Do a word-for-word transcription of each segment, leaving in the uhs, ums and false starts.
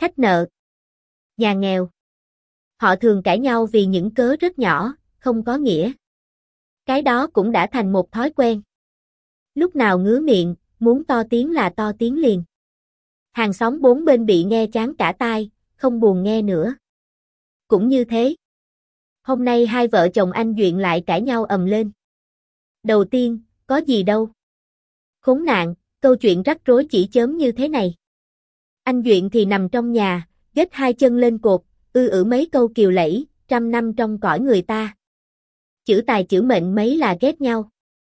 khách nợ, nhà nghèo. Họ thường cãi nhau vì những cớ rất nhỏ, không có nghĩa. Cái đó cũng đã thành một thói quen. Lúc nào ngứa miệng, muốn to tiếng là to tiếng liền. Hàng xóm bốn bên bị nghe chán cả tai, không buồn nghe nữa. Cũng như thế. Hôm nay hai vợ chồng anh Duyện lại cãi nhau ầm lên. Đầu tiên, có gì đâu. Khốn nạn, câu chuyện rắc rối chỉ chớm như thế này. Anh Duyện thì nằm trong nhà, ghét hai chân lên cột, ư ử mấy câu kiều lẫy, trăm năm trong cõi người ta. Chữ tài chữ mệnh mấy là ghét nhau.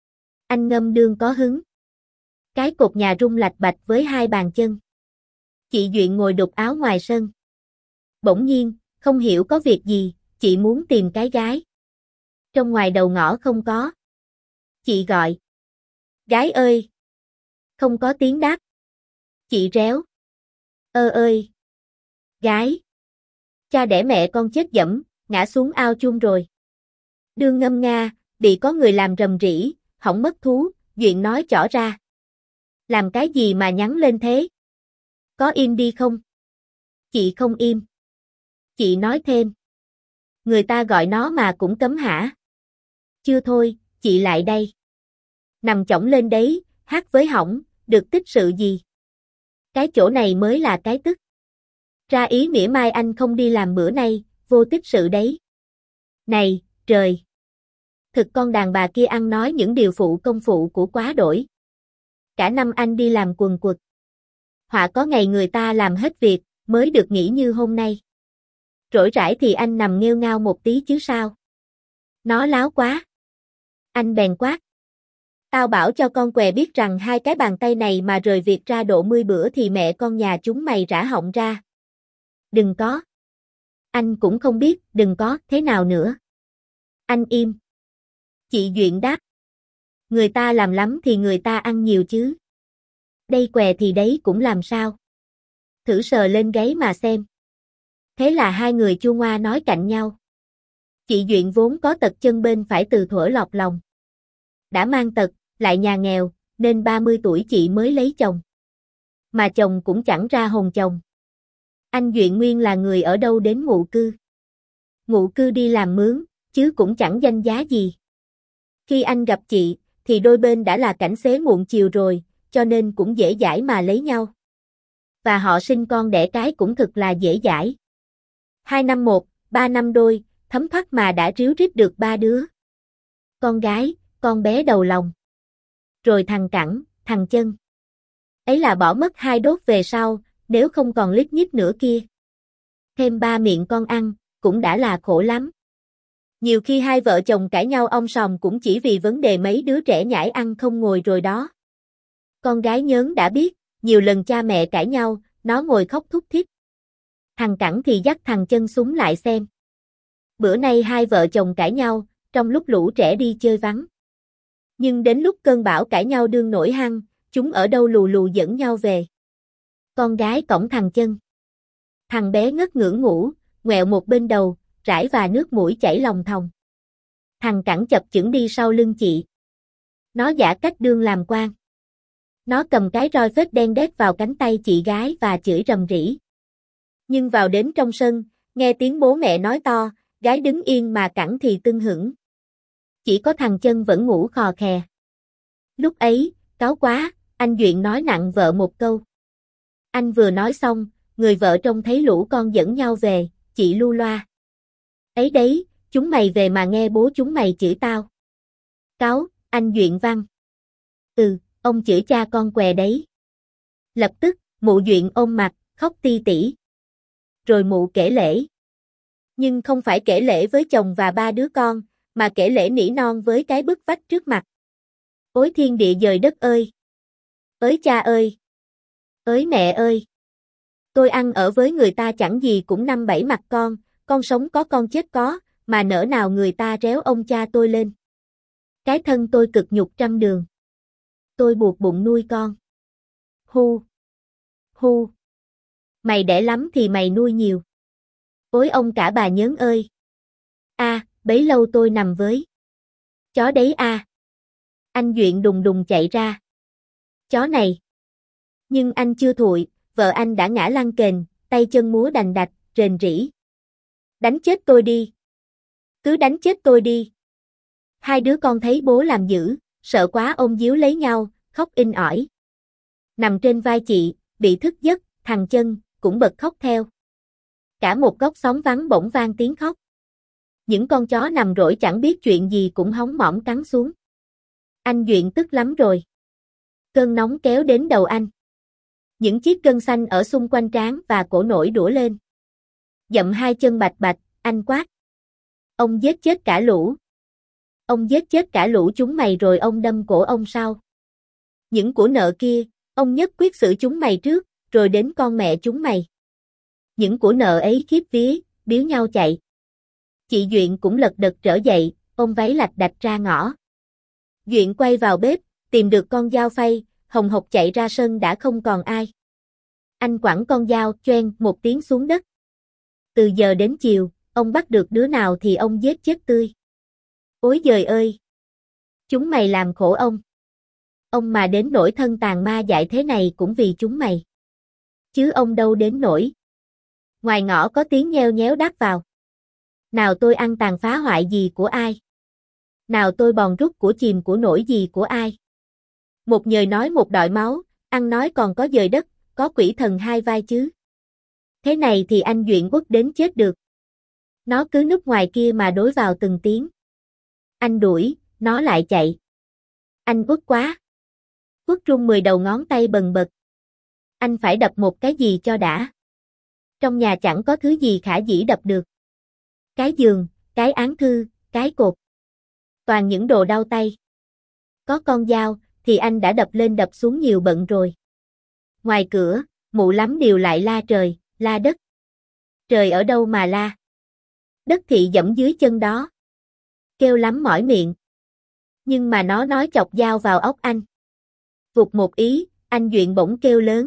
Anh ngâm đương có hứng. Cái cột nhà rung lạch bạch với hai bàn chân. Chị Duyện ngồi đục áo ngoài sân. Bỗng nhiên, không hiểu có việc gì, chị muốn tìm cái gái. Trong ngoài đầu ngõ không có. Chị gọi. Gái ơi! Không có tiếng đáp. Chị réo. Ơ ơi! Gái! Cha đẻ mẹ con chết dẫm, ngã xuống ao chung rồi. Đương ngâm nga, bị có người làm rầm rĩ, hỏng mất thú, Duyện nói chỏ ra. Làm cái gì mà nhắn lên thế? Có im đi không? Chị không im. Chị nói thêm. Người ta gọi nó mà cũng cấm hả? Chưa thôi, chị lại đây. Nằm chõng lên đấy, hát với hỏng, được tích sự gì? Cái chỗ này mới là cái tức. Ra ý mỉa mai anh không đi làm bữa nay, vô tích sự đấy. Này, trời! Thực con đàn bà kia ăn nói những điều phụ công phụ của quá đổi. Cả năm anh đi làm quần quật. Họa có ngày người ta làm hết việc, mới được nghỉ như hôm nay. Rỗi rãi thì anh nằm nghêu ngao một tí chứ sao. Nó láo quá. Anh bèn quát. Tao bảo cho con què biết rằng hai cái bàn tay này mà rời việc ra độ mươi bữa thì mẹ con nhà chúng mày rã họng ra. Đừng có. Anh cũng không biết, đừng có, thế nào nữa. Anh im. Chị Duyện đáp. Người ta làm lắm thì người ta ăn nhiều chứ. Đây què thì đấy cũng làm sao. Thử sờ lên gáy mà xem. Thế là hai người chua ngoa nói cạnh nhau. Chị Duyện vốn có tật chân bên phải từ thuở lọt lòng. Đã mang tật, lại nhà nghèo, nên ba mươi tuổi chị mới lấy chồng. Mà chồng cũng chẳng ra hồn chồng. Anh Duyện nguyên là người ở đâu đến ngụ cư. Ngụ cư đi làm mướn, chứ cũng chẳng danh giá gì. Khi anh gặp chị, thì đôi bên đã là cảnh xế muộn chiều rồi, cho nên cũng dễ dãi mà lấy nhau. Và họ sinh con đẻ cái cũng thực là dễ dãi. Hai năm một, ba năm đôi, thấm thoát mà đã ríu rít được ba đứa. Con gái, con bé đầu lòng. Rồi thằng Cẳng, thằng Chân. Ấy là bỏ mất hai đốt về sau, nếu không còn lít nhít nữa kia. Thêm ba miệng con ăn, cũng đã là khổ lắm. Nhiều khi hai vợ chồng cãi nhau om sòm cũng chỉ vì vấn đề mấy đứa trẻ nhãi ăn không ngồi rồi đó. Con gái nhớn đã biết, nhiều lần cha mẹ cãi nhau, nó ngồi khóc thút thít. Thằng Cẳng thì dắt thằng Chân súng lại xem. Bữa nay hai vợ chồng cãi nhau, trong lúc lũ trẻ đi chơi vắng. Nhưng đến lúc cơn bão cãi nhau đương nổi hăng, chúng ở đâu lù lù dẫn nhau về. Con gái cõng thằng Chân. Thằng bé ngất ngưỡng ngủ, ngoẹo một bên đầu, rãi và nước mũi chảy lòng thòng. Thằng Cẳng chập chững đi sau lưng chị. Nó giả cách đương làm quan. Nó cầm cái roi phết đen đét vào cánh tay chị gái và chửi rầm rĩ. Nhưng vào đến trong sân, nghe tiếng bố mẹ nói to, gái đứng yên mà Cẳng thì tưng hửng. Chỉ có thằng Chân vẫn ngủ khò khè. Lúc ấy, cáu quá, anh Duyện nói nặng vợ một câu. Anh vừa nói xong, người vợ trông thấy lũ con dẫn nhau về, chị lu loa. Ấy đấy, chúng mày về mà nghe bố chúng mày chửi tao. Cáu, anh Duyện văn. Ừ, ông chửi cha con què đấy. Lập tức, mụ Duyện ôm mặt, khóc ti tỉ. Rồi mụ kể lễ. Nhưng không phải kể lễ với chồng và ba đứa con, mà kể lễ nỉ non với cái bức vách trước mặt. Ôi thiên địa dời đất ơi! Ới cha ơi! Ới mẹ ơi! Tôi ăn ở với người ta chẳng gì cũng năm bảy mặt con, con sống có con chết có, mà nỡ nào người ta réo ông cha tôi lên. Cái thân tôi cực nhục trăm đường. Tôi buộc bụng nuôi con. Hu! Hu! Mày đẻ lắm thì mày nuôi nhiều. Ôi ông cả bà nhớn ơi! A, à, bấy lâu tôi nằm với chó đấy a. À. Anh Duyện đùng đùng chạy ra. Chó này. Nhưng anh chưa thụi, vợ anh đã ngã lăn kềnh, tay chân múa đành đạch, rền rĩ. Đánh chết tôi đi. Cứ đánh chết tôi đi. Hai đứa con thấy bố làm dữ, sợ quá ôm díu lấy nhau, khóc inh ỏi. Nằm trên vai chị, bị thức giấc, thằng Chân cũng bật khóc theo. Cả một góc xóm vắng bỗng vang tiếng khóc. Những con chó nằm rỗi chẳng biết chuyện gì cũng hóng mõm cắn xuống. Anh Duyện tức lắm rồi. Cơn nóng kéo đến đầu anh. Những chiếc gân xanh ở xung quanh trán và cổ nổi đũa lên. Dậm hai chân bạch bạch, anh quát. Ông giết chết cả lũ. Ông giết chết cả lũ chúng mày rồi ông đâm cổ ông sau. Những của nợ kia, ông nhất quyết xử chúng mày trước, rồi đến con mẹ chúng mày. Những của nợ ấy khiếp vía, biếu nhau chạy. Chị Duyện cũng lật đật trở dậy, ôm váy lạch đạch ra ngõ. Duyện quay vào bếp, tìm được con dao phay, hồng hộc chạy ra sân đã không còn ai. Anh quẳng con dao, choeng một tiếng xuống đất. Từ giờ đến chiều, ông bắt được đứa nào thì ông giết chết tươi. Ôi giời ơi! Chúng mày làm khổ ông. Ông mà đến nỗi thân tàn ma dại thế này cũng vì chúng mày. Chứ ông đâu đến nỗi. Ngoài ngõ có tiếng nheo nhéo đáp vào. Nào tôi ăn tàn phá hoại gì của ai? Nào tôi bòn rút của chìm của nổi gì của ai? Một nhời nói một đọi máu, ăn nói còn có dời đất, có quỷ thần hai vai chứ. Thế này thì anh Duyện uất đến chết được. Nó cứ núp ngoài kia mà đối vào từng tiếng. Anh đuổi, nó lại chạy. Anh uất quá. Uất run mười đầu ngón tay bần bật. Anh phải đập một cái gì cho đã. Trong nhà chẳng có thứ gì khả dĩ đập được. Cái giường, cái án thư, cái cột. Toàn những đồ đau tay. Có con dao, thì anh đã đập lên đập xuống nhiều bận rồi. Ngoài cửa, mụ lắm điều lại la trời, la đất. Trời ở đâu mà la? Đất thị dẫm dưới chân đó. Kêu lắm mỏi miệng. Nhưng mà nó nói chọc dao vào óc anh. Vụt một ý, anh Duyện bỗng kêu lớn.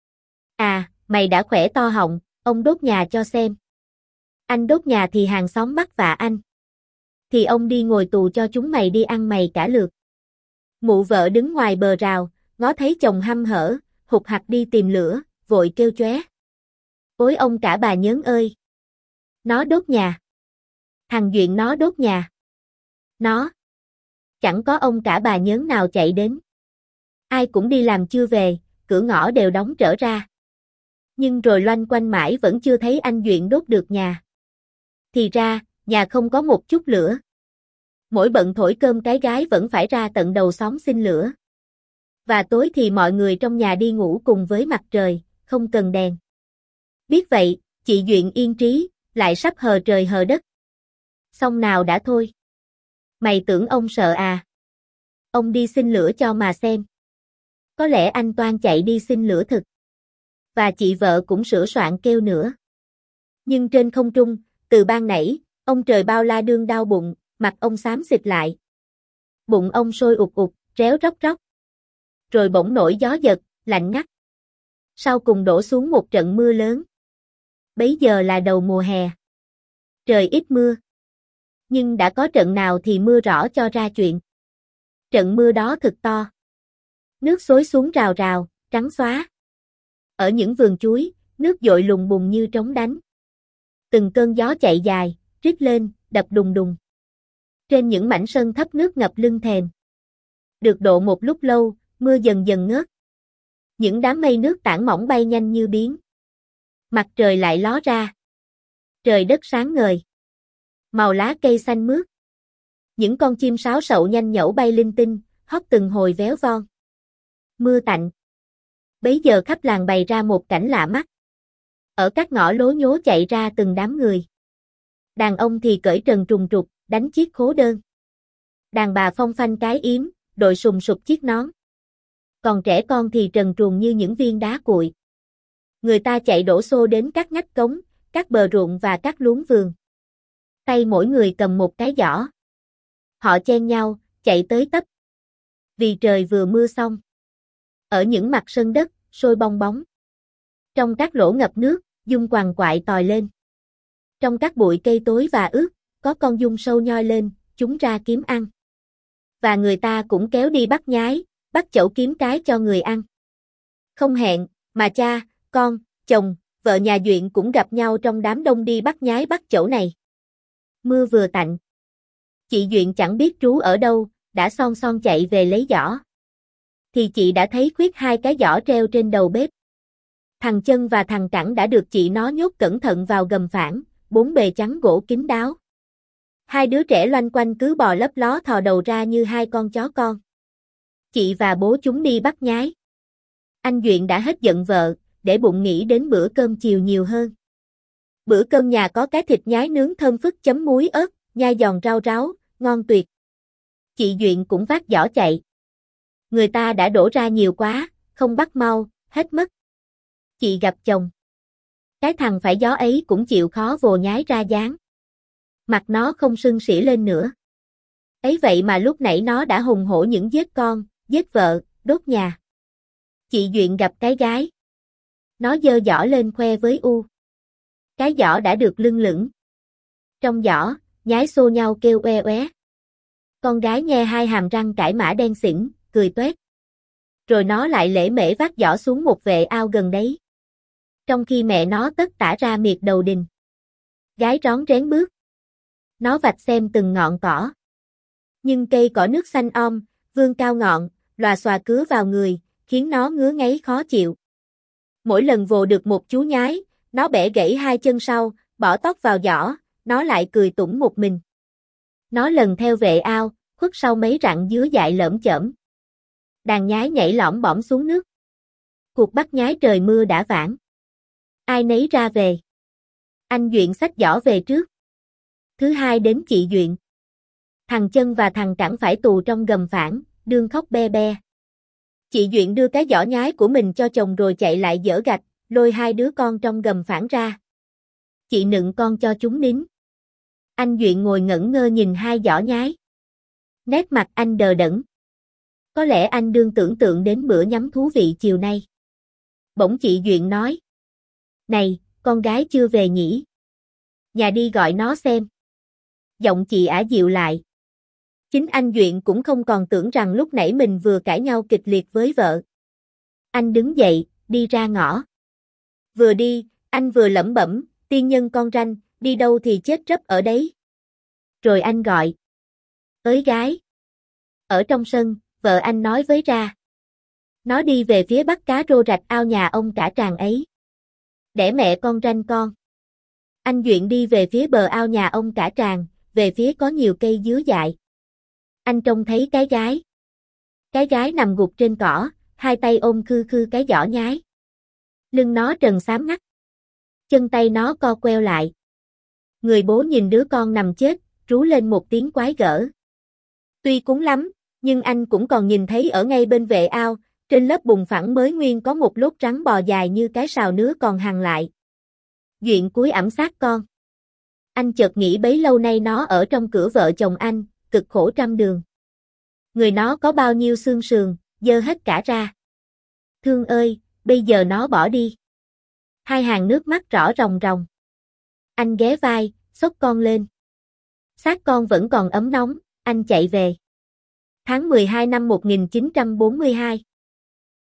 À, mày đã khỏe to họng, ông đốt nhà cho xem. Anh đốt nhà thì hàng xóm bắt vạ anh. Thì ông đi ngồi tù cho chúng mày đi ăn mày cả lượt. Mụ vợ đứng ngoài bờ rào, ngó thấy chồng hăm hở, hụt hặc đi tìm lửa, vội kêu chóe. Ôi ông cả bà nhớn ơi! Nó đốt nhà. Thằng Duyện nó đốt nhà. Nó. Chẳng có ông cả bà nhớn nào chạy đến. Ai cũng đi làm chưa về, cửa ngõ đều đóng trở ra. Nhưng rồi loanh quanh mãi vẫn chưa thấy anh Duyện đốt được nhà. Thì ra, nhà không có một chút lửa. Mỗi bận thổi cơm cái gái vẫn phải ra tận đầu xóm xin lửa. Và tối thì mọi người trong nhà đi ngủ cùng với mặt trời, không cần đèn. Biết vậy, chị Duyện yên trí, lại sắp hờ trời hờ đất. Xong nào đã thôi. Mày tưởng ông sợ à? Ông đi xin lửa cho mà xem. Có lẽ anh Toan chạy đi xin lửa thực. Và chị vợ cũng sửa soạn kêu nữa. Nhưng trên không trung, từ ban nãy, ông trời bao la đương đau bụng, mặt ông xám xịt lại. Bụng ông sôi ục ục, réo róc róc. Rồi bỗng nổi gió giật, lạnh ngắt. Sau cùng đổ xuống một trận mưa lớn. Bấy giờ là đầu mùa hè. Trời ít mưa. Nhưng đã có trận nào thì mưa rõ cho ra chuyện. Trận mưa đó thực to. Nước xối xuống rào rào, trắng xóa. Ở những vườn chuối, nước dội lùng bùng như trống đánh. Từng cơn gió chạy dài, rít lên, đập đùng đùng. Trên những mảnh sân thấp nước ngập lưng thềm. Được độ một lúc lâu, mưa dần dần ngớt. Những đám mây nước tản mỏng bay nhanh như biến. Mặt trời lại ló ra. Trời đất sáng ngời. Màu lá cây xanh mướt. Những con chim sáo sậu nhanh nhẩu bay linh tinh, hót từng hồi véo von. Mưa tạnh. Bấy giờ khắp làng bày ra một cảnh lạ mắt. Ở các ngõ lố nhố chạy ra từng đám người. Đàn ông thì cởi trần trùng trục, đánh chiếc khố đơn. Đàn bà phong phanh cái yếm, đội sùng sục chiếc nón. Còn trẻ con thì trần truồng như những viên đá cuội. Người ta chạy đổ xô đến các ngách cống, các bờ ruộng và các luống vườn. Tay mỗi người cầm một cái giỏ. Họ chen nhau, chạy tới tấp. Vì trời vừa mưa xong. Ở những mặt sân đất, sôi bong bóng. Trong các lỗ ngập nước, giun quằn quại tòi lên. Trong các bụi cây tối và ướt, có con giun sâu nhoi lên, chúng ra kiếm ăn. Và người ta cũng kéo đi bắt nhái, bắt chậu kiếm cái cho người ăn. Không hẹn, mà cha, con, chồng, vợ nhà Duyện cũng gặp nhau trong đám đông đi bắt nhái bắt chẩu này. Mưa vừa tạnh. Chị Duyện chẳng biết trú ở đâu, đã son son chạy về lấy giỏ. Thì chị đã thấy Khuyết hai cái giỏ treo trên đầu bếp. Thằng Chân và thằng Cẳng đã được chị nó nhốt cẩn thận vào gầm phản, bốn bề chắn gỗ kín đáo. Hai đứa trẻ loanh quanh cứ bò lấp ló thò đầu ra như hai con chó con. Chị và bố chúng đi bắt nhái. Anh Duyện đã hết giận vợ, để bụng nghĩ đến bữa cơm chiều nhiều hơn. Bữa cơm nhà có cái thịt nhái nướng thơm phức chấm muối ớt, nhai giòn rau ráo, ngon tuyệt. Chị Duyện cũng vác giỏ chạy. Người ta đã đổ ra nhiều quá, không bắt mau, hết mất. Chị gặp chồng. Cái thằng phải gió ấy cũng chịu khó vồ nhái ra dáng. Mặt nó không sưng sỉ lên nữa. Ấy vậy mà lúc nãy nó đã hùng hổ những giết con, giết vợ, đốt nhà. Chị Duyện gặp cái gái. Nó giơ giỏ lên khoe với U. Cái giỏ đã được lưng lửng. Trong giỏ, nhái xô nhau kêu oe oé. Con gái nghe hai hàm răng cãi mã đen xỉn, cười toét. Rồi nó lại lễ mễ vác giỏ xuống một vệ ao gần đấy. Trong khi mẹ nó tất tả ra miệt đầu đình. Gái rón rén bước. Nó vạch xem từng ngọn cỏ. Nhưng cây cỏ nước xanh om, vươn cao ngọn, lòa xòa cứa vào người, khiến nó ngứa ngáy khó chịu. Mỗi lần vồ được một chú nhái, nó bẻ gãy hai chân sau, bỏ tóc vào giỏ, nó lại cười tủm một mình. Nó lần theo vệ ao, khuất sau mấy rặng dứa dại lởm chởm. Đàn nhái nhảy lõm bõm xuống nước. Cuộc bắt nhái trời mưa đã vãn. Ai nấy ra về. Anh Duyện xách giỏ về trước. Thứ hai đến chị Duyện. Thằng Chân và thằng Cẳng phải tù trong gầm phản, đương khóc be be. Chị Duyện đưa cái giỏ nhái của mình cho chồng rồi chạy lại dỡ gạch, lôi hai đứa con trong gầm phản ra. Chị nựng con cho chúng nín. Anh Duyện ngồi ngẩn ngơ nhìn hai giỏ nhái. Nét mặt anh đờ đẫn. Có lẽ anh đương tưởng tượng đến bữa nhắm thú vị chiều nay. Bỗng chị Duyện nói. Này, con gái chưa về nhỉ? Nhà đi gọi nó xem. Giọng chị ả dịu lại. Chính anh Duyện cũng không còn tưởng rằng lúc nãy mình vừa cãi nhau kịch liệt với vợ. Anh đứng dậy, đi ra ngõ. Vừa đi, anh vừa lẩm bẩm, tiên nhân con ranh, đi đâu thì chết rấp ở đấy. Rồi anh gọi. Ới gái. Ở trong sân, vợ anh nói với Ra. Nó đi về phía bắt cá rô rạch ao nhà ông cả tràng ấy. Đẻ mẹ con ranh con. Anh Duyện đi về phía bờ ao nhà ông cả tràng, về phía có nhiều cây dứa dại. Anh trông thấy cái gái. Cái gái nằm gục trên cỏ, hai tay ôm khư khư cái giỏ nhái. Lưng nó trần xám ngắt. Chân tay nó co queo lại. Người bố nhìn đứa con nằm chết, rú lên một tiếng quái gở. Tuy cúng lắm, nhưng anh cũng còn nhìn thấy ở ngay bên vệ ao, trên lớp bùn phẳng mới nguyên có một lốt trắng bò dài như cái sào nứa còn hằn lại. Duyện cúi ẵm sát con. Anh chợt nghĩ bấy lâu nay nó ở trong cửa vợ chồng anh, cực khổ trăm đường. Người nó có bao nhiêu xương sườn, dơ hết cả ra. Thương ơi, bây giờ nó bỏ đi. Hai hàng nước mắt rõ ròng ròng. Anh ghé vai, xốc con lên. Xác con vẫn còn ấm nóng, anh chạy về. Tháng mười hai năm một nghìn chín trăm bốn mươi hai.